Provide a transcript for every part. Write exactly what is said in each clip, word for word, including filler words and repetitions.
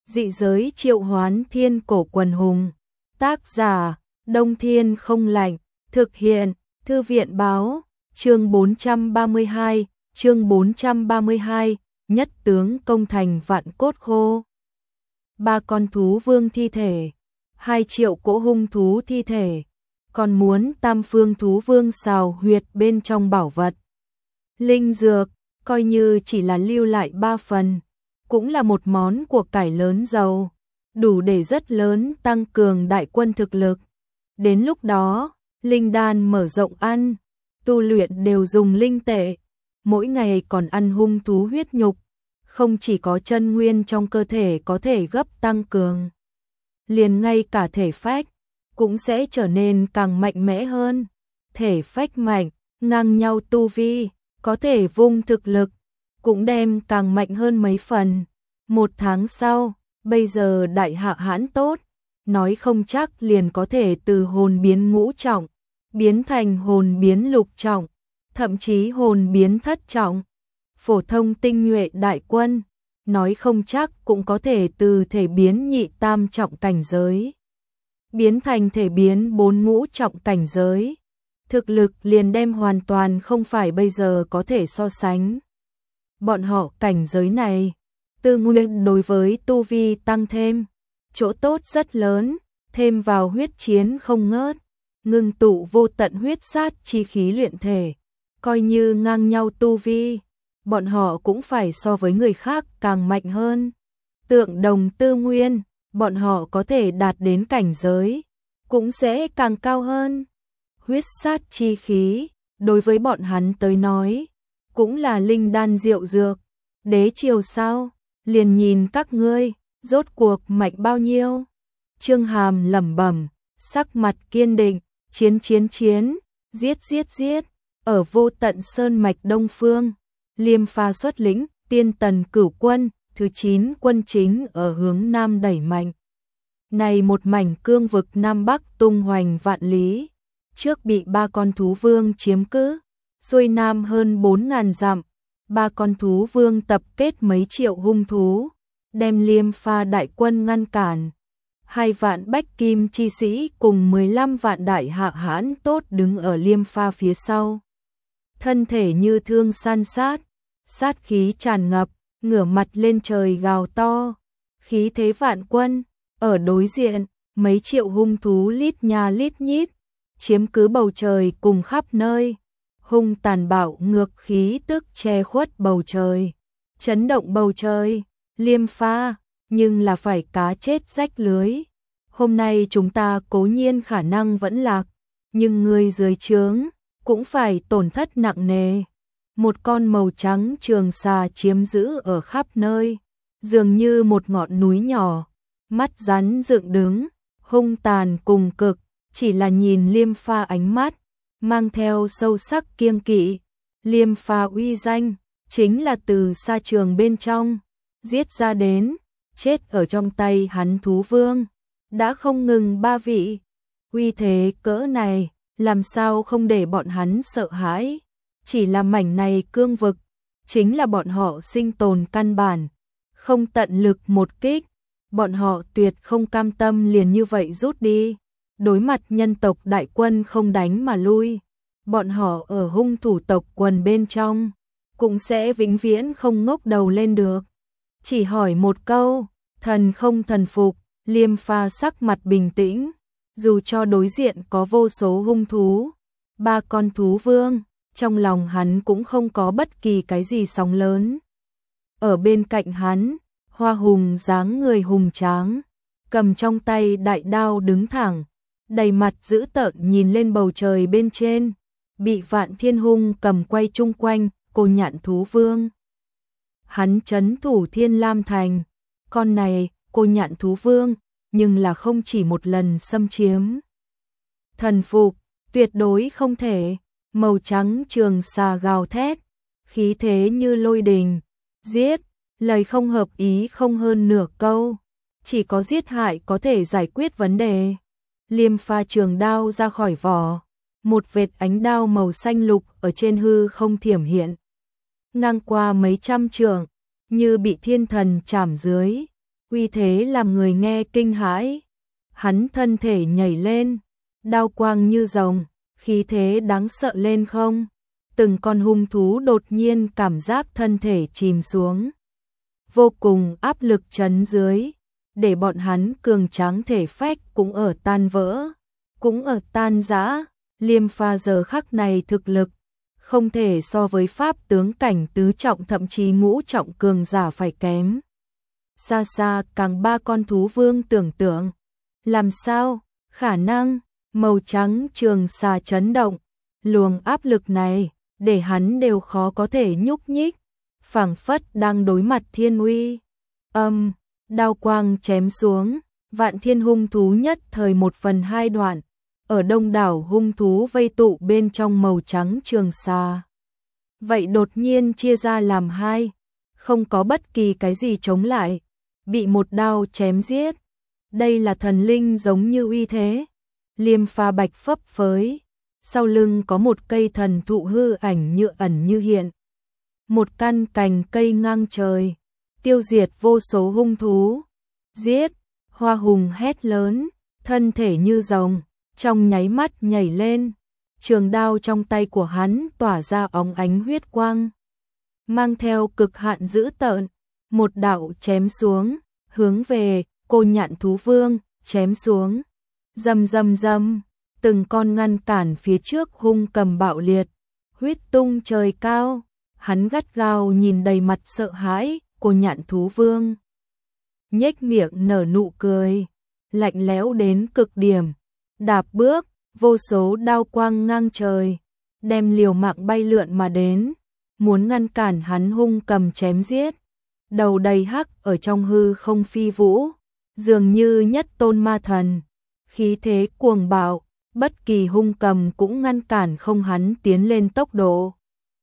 Dị giới triệu hoán thiên cổ quần hùng. Tác giả, Đông Thiên không lạnh. Thực hiện, Thư viện báo. Chương bốn trăm ba mươi hai, chương bốn trăm ba mươi hai, nhất tướng công thành vạn cốt khô. Ba con thú vương thi thể, hai triệu cỗ hung thú thi thể, còn muốn tam phương thú vương xào huyệt bên trong bảo vật. Linh dược, coi như chỉ là lưu lại ba phần, cũng là một món của cải lớn giàu, đủ để rất lớn tăng cường đại quân thực lực. Đến lúc đó, linh đan mở rộng ăn, tu luyện đều dùng linh tệ, mỗi ngày còn ăn hung thú huyết nhục, không chỉ có chân nguyên trong cơ thể có thể gấp tăng cường, liền ngay cả thể phách cũng sẽ trở nên càng mạnh mẽ hơn. Thể phách mạnh, ngang nhau tu vi, có thể vung thực lực, cũng đem càng mạnh hơn mấy phần. Một tháng sau, bây giờ đại hạ hãn tốt, nói không chắc liền có thể từ hồn biến ngũ trọng, biến thành hồn biến lục trọng, thậm chí hồn biến thất trọng. Phổ thông tinh nhuệ đại quân, nói không chắc cũng có thể từ thể biến nhị tam trọng cảnh giới, biến thành thể biến bốn ngũ trọng cảnh giới. Thực lực liền đem hoàn toàn không phải bây giờ có thể so sánh. Bọn họ cảnh giới này, tư nguyên đối với tu vi tăng thêm, chỗ tốt rất lớn, thêm vào huyết chiến không ngớt, ngưng tụ vô tận huyết sát chi khí luyện thể, coi như ngang nhau tu vi, bọn họ cũng phải so với người khác càng mạnh hơn. Tượng đồng tư nguyên, bọn họ có thể đạt đến cảnh giới, cũng sẽ càng cao hơn. Huyết sát chi khí, đối với bọn hắn tới nói, cũng là linh đan diệu dược. Đế triều sao, liền nhìn các ngươi, rốt cuộc mạnh bao nhiêu. Trương Hàm lẩm bẩm, sắc mặt kiên định, chiến chiến chiến, giết giết giết. Ở vô tận sơn mạch đông phương, Liêm Pha xuất lĩnh tiên tần cửu quân, thứ chín quân chính ở hướng nam đẩy mạnh. Này một mảnh cương vực nam bắc tung hoành vạn lý, trước bị ba con thú vương chiếm cứ, xuôi nam hơn bốn ngàn dặm, ba con thú vương tập kết mấy triệu hung thú, đem Liêm Pha đại quân ngăn cản. Hai vạn bách kim chi sĩ cùng mười lăm vạn đại hạ hãn tốt đứng ở Liêm Pha phía sau. Thân thể như thương san sát, sát khí tràn ngập, ngửa mặt lên trời gào to, khí thế vạn quân. Ở đối diện, mấy triệu hung thú lít nha lít nhít, chiếm cứ bầu trời cùng khắp nơi. Hung tàn bạo ngược khí tức che khuất bầu trời, chấn động bầu trời. Liêm Pha, nhưng là phải cá chết rách lưới. Hôm nay chúng ta cố nhiên khả năng vẫn lạc, nhưng người dưới trướng cũng phải tổn thất nặng nề. Một con màu trắng trường xà chiếm giữ ở khắp nơi, dường như một ngọn núi nhỏ, mắt rắn dựng đứng, hung tàn cùng cực. Chỉ là nhìn Liêm Pha ánh mắt, mang theo sâu sắc kiêng kỵ. Liêm Pha uy danh, chính là từ xa trường bên trong, giết ra đến, chết ở trong tay hắn thú vương. Đã không ngừng ba vị, uy thế cỡ này, làm sao không để bọn hắn sợ hãi. Chỉ là mảnh này cương vực, chính là bọn họ sinh tồn căn bản, không tận lực một kích, bọn họ tuyệt không cam tâm liền như vậy rút đi. Đối mặt nhân tộc đại quân không đánh mà lui, bọn họ ở hung thủ tộc quần bên trong, cũng sẽ vĩnh viễn không ngóc đầu lên được. Chỉ hỏi một câu, thần không thần phục. Liêm Pha sắc mặt bình tĩnh, dù cho đối diện có vô số hung thú, ba con thú vương, trong lòng hắn cũng không có bất kỳ cái gì sóng lớn. Ở bên cạnh hắn, Hoa Hùng dáng người hùng tráng, cầm trong tay đại đao đứng thẳng, đầy mặt dữ tợn nhìn lên bầu trời bên trên, bị Vạn Thiên Hung cầm quay chung quanh, Cô Nhạn thú vương. Hắn trấn thủ Thiên Lam Thành, con này, Cô Nhạn thú vương, nhưng là không chỉ một lần xâm chiếm. Thần phục, tuyệt đối không thể. Màu trắng trường xà gào thét, khí thế như lôi đình, giết, lời không hợp ý không hơn nửa câu, chỉ có giết hại có thể giải quyết vấn đề. Liêm Pha trường đao ra khỏi vỏ, một vệt ánh đao màu xanh lục ở trên hư không thiểm hiện, ngang qua mấy trăm trượng, như bị thiên thần chạm dưới. uy thế làm người nghe kinh hãi. Hắn thân thể nhảy lên, đao quang như rồng, khí thế đáng sợ lên không. Từng con hung thú đột nhiên cảm giác thân thể chìm xuống. Vô cùng áp lực chấn dưới, để bọn hắn cường tráng thể phách cũng ở tan vỡ, cũng ở tan rã. Liêm Pha giờ khắc này thực lực không thể so với pháp tướng cảnh tứ trọng thậm chí ngũ trọng cường giả phải kém. Xa xa càng ba con thú vương tưởng tượng. Làm sao? Khả năng, màu trắng trường xà chấn động. Luồng áp lực này, để hắn đều khó có thể nhúc nhích. Phảng phất đang đối mặt thiên uy. Âm, đao quang chém xuống, vạn thiên hung thú nhất thời một phần hai đoạn. Ở đông đảo hung thú vây tụ bên trong màu trắng trường xà. Vậy đột nhiên chia ra làm hai, không có bất kỳ cái gì chống lại, bị một đao chém giết. Đây là thần linh giống như uy thế. Liêm Pha bạch phấp phới, sau lưng có một cây thần thụ hư ảnh như ẩn như hiện. Một căn cành cây ngang trời, tiêu diệt vô số hung thú. Giết, Hoa Hùng hét lớn, thân thể như rồng, trong nháy mắt nhảy lên. Trường đao trong tay của hắn tỏa ra óng ánh huyết quang, mang theo cực hạn dữ tợn. Một đạo chém xuống, hướng về Cô Nhạn thú vương, chém xuống. Rầm rầm rầm, từng con ngăn cản phía trước hung cầm bạo liệt, huyết tung trời cao. Hắn gắt gao nhìn đầy mặt sợ hãi, Cô Nhạn thú vương nhếch miệng nở nụ cười, lạnh lẽo đến cực điểm. Đạp bước, vô số đao quang ngang trời, đem liều mạng bay lượn mà đến, muốn ngăn cản hắn hung cầm chém giết. Đầu đầy hắc ở trong hư không phi vũ, dường như nhất tôn ma thần, khí thế cuồng bạo, bất kỳ hung cầm cũng ngăn cản không hắn tiến lên tốc độ.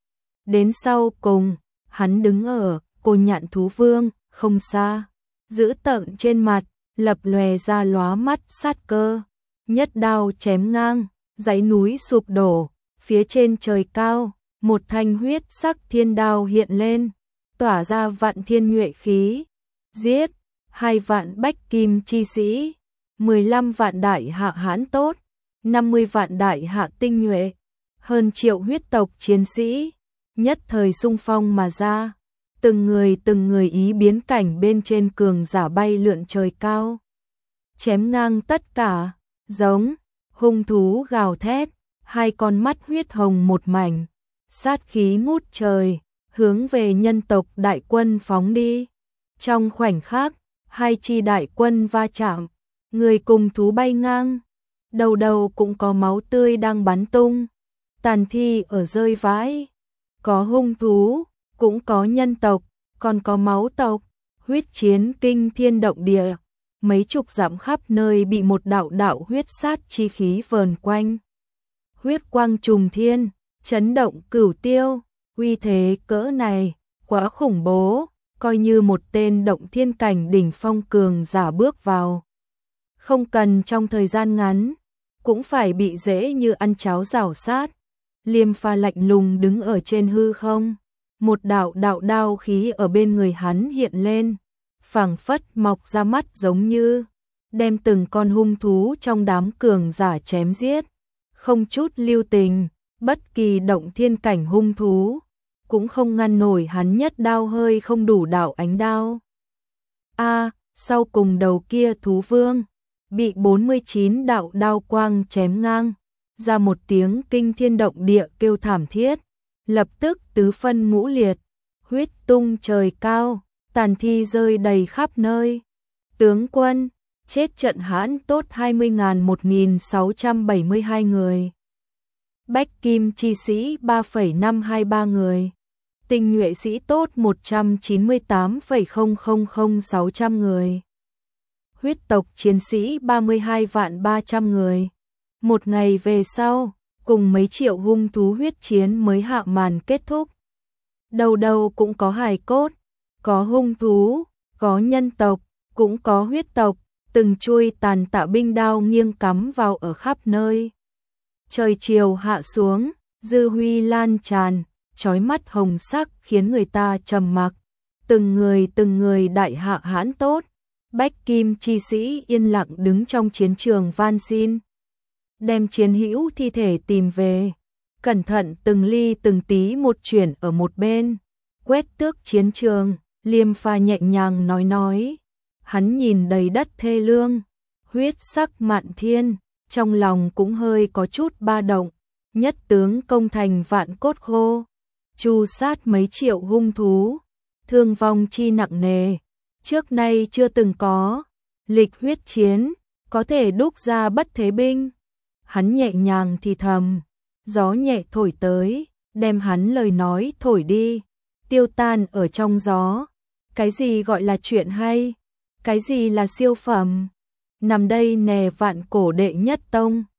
Đến sau cùng, hắn đứng ở Cô Nhạn thú vương, không xa, giữ tợn trên mặt, lập lòe ra lóa mắt sát cơ. Nhất đao chém ngang, dãy núi sụp đổ, phía trên trời cao, một thanh huyết sắc thiên đao hiện lên, tỏa ra vạn thiên nhuệ khí. Giết, hai vạn bách kim chi sĩ, mười lăm vạn đại hạ hãn tốt, năm mươi vạn đại hạ tinh nhuệ, hơn triệu huyết tộc chiến sĩ, nhất thời xung phong mà ra. Từng người từng người ý biến cảnh bên trên cường giả bay lượn trời cao, chém ngang tất cả. Giống, hung thú gào thét, hai con mắt huyết hồng một mảnh, sát khí ngút trời, hướng về nhân tộc đại quân phóng đi. Trong khoảnh khắc, hai chi đại quân va chạm, người cùng thú bay ngang, đầu đầu cũng có máu tươi đang bắn tung, tàn thi ở rơi vãi, có hung thú, cũng có nhân tộc, còn có máu tộc, huyết chiến kinh thiên động địa. Mấy chục dặm khắp nơi bị một đạo đạo huyết sát chi khí vờn quanh. Huyết quang trùng thiên, chấn động cửu tiêu, uy thế cỡ này, quá khủng bố, coi như một tên động thiên cảnh đỉnh phong cường giả bước vào. Không cần trong thời gian ngắn, cũng phải bị dễ như ăn cháo rảo sát. Liêm Pha lạnh lùng đứng ở trên hư không, một đạo đạo đao khí ở bên người hắn hiện lên. Phảng phất mọc ra mắt giống như đem từng con hung thú trong đám cường giả chém giết, không chút lưu tình, bất kỳ động thiên cảnh hung thú cũng không ngăn nổi hắn nhất đao hơi không đủ đạo ánh đao. A, à, sau cùng đầu kia thú vương bị bốn mươi chín đạo đao quang chém ngang, ra một tiếng kinh thiên động địa kêu thảm thiết, lập tức tứ phân ngũ liệt, huyết tung trời cao. Tàn thi rơi đầy khắp nơi. Tướng quân, chết trận hãn tốt hai mươi nghìn một nghìn sáu trăm bảy mươi hai người. Bách kim chi sĩ ba phẩy năm hai ba người. Tinh nhuệ sĩ tốt một trăm chín mươi tám phẩy không không không sáu trăm người. Huyết tộc chiến sĩ ba mươi hai vạn ba trăm người. Một ngày về sau, cùng mấy triệu hung thú huyết chiến mới hạ màn kết thúc. Đầu đầu cũng có hài cốt. Có hung thú, có nhân tộc, cũng có huyết tộc, từng chuôi tàn tạ binh đao nghiêng cắm vào ở khắp nơi. Trời chiều hạ xuống, dư huy lan tràn, chói mắt hồng sắc khiến người ta trầm mặc. Từng người từng người đại hạ hãn tốt, Bách Kim chi sĩ yên lặng đứng trong chiến trường van xin, đem chiến hữu thi thể tìm về, cẩn thận từng ly từng tí một chuyển ở một bên, quét tước chiến trường. Liêm Pha nhẹ nhàng nói nói, hắn nhìn đầy đất thê lương, huyết sắc mạn thiên, trong lòng cũng hơi có chút ba động. Nhất tướng công thành vạn cốt khô, tru sát mấy triệu hung thú, thương vong chi nặng nề, trước nay chưa từng có. Lịch huyết chiến, có thể đúc ra bất thế binh. Hắn nhẹ nhàng thì thầm, gió nhẹ thổi tới, đem hắn lời nói thổi đi, tiêu tan ở trong gió. Cái gì gọi là chuyện hay? Cái gì là siêu phẩm? Nằm đây nè vạn cổ đệ nhất tông.